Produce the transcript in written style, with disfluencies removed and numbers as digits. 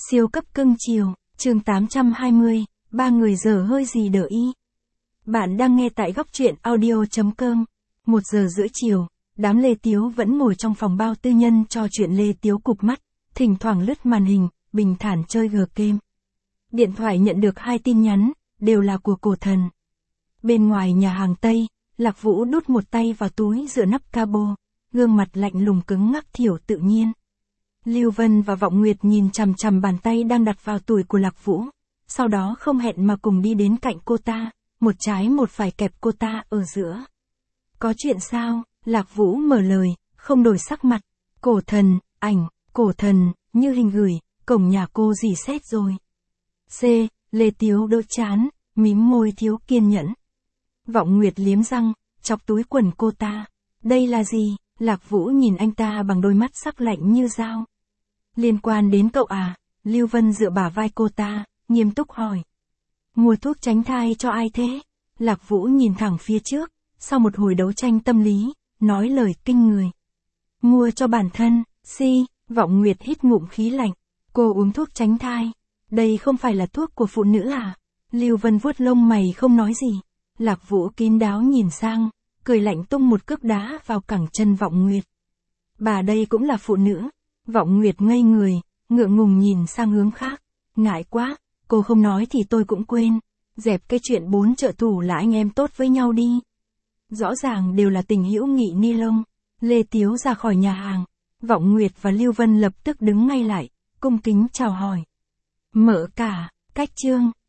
Siêu cấp cưng chiều, chương 820, ba người dở hơi gì đỡ y. Bạn đang nghe tại góc truyện audio.com. 1 giờ rưỡi chiều, đám Lê Tiếu vẫn ngồi trong phòng bao tư nhân trò chuyện. Lê Tiếu cụp mắt, thỉnh thoảng lướt màn hình, bình thản chơi game. Điện thoại nhận được 2 tin nhắn, đều là của Cổ Thần. Bên ngoài nhà hàng Tây, Lạc Vũ đút một tay vào túi dựa nắp cabo, gương mặt lạnh lùng cứng ngắc thiểu tự nhiên. Lưu Vân và Vọng Nguyệt nhìn chằm chằm bàn tay đang đặt vào túi của Lạc Vũ, sau đó không hẹn mà cùng đi đến cạnh cô ta, một trái một phải kẹp cô ta ở giữa. Có chuyện sao? Lạc Vũ mở lời, không đổi sắc mặt. Cổ Thần, ảnh, Cổ Thần, như hình gửi, cổng nhà cô dì xét rồi. C. Lê Tiếu đỡ chán, mím môi thiếu kiên nhẫn. Vọng Nguyệt liếm răng, chọc túi quần cô ta. Đây là gì? Lạc Vũ nhìn anh ta bằng đôi mắt sắc lạnh như dao. Liên quan đến cậu à? Lưu Vân dựa bả vai cô ta, nghiêm túc hỏi. Mua thuốc tránh thai cho ai thế? Lạc Vũ nhìn thẳng phía trước, sau một hồi đấu tranh tâm lý, nói lời kinh người. Mua cho bản thân, si. Vọng Nguyệt hít ngụm khí lạnh. Cô uống thuốc tránh thai. Đây không phải là thuốc của phụ nữ à? Lưu Vân vuốt lông mày không nói gì. Lạc Vũ kín đáo nhìn sang, cười lạnh tung một cước đá vào cẳng chân Vọng Nguyệt. Bà đây cũng là phụ nữ. Vọng Nguyệt ngây người, ngượng ngùng nhìn sang hướng khác. Ngại quá, cô không nói thì tôi cũng quên. Dẹp cái chuyện 4 trợ thủ là anh em tốt với nhau đi. Rõ ràng đều là tình hữu nghị ni lông. Lê Tiếu ra khỏi nhà hàng. Vọng Nguyệt và Lưu Vân lập tức đứng ngay lại, cung kính chào hỏi. Mở cả, cách chương.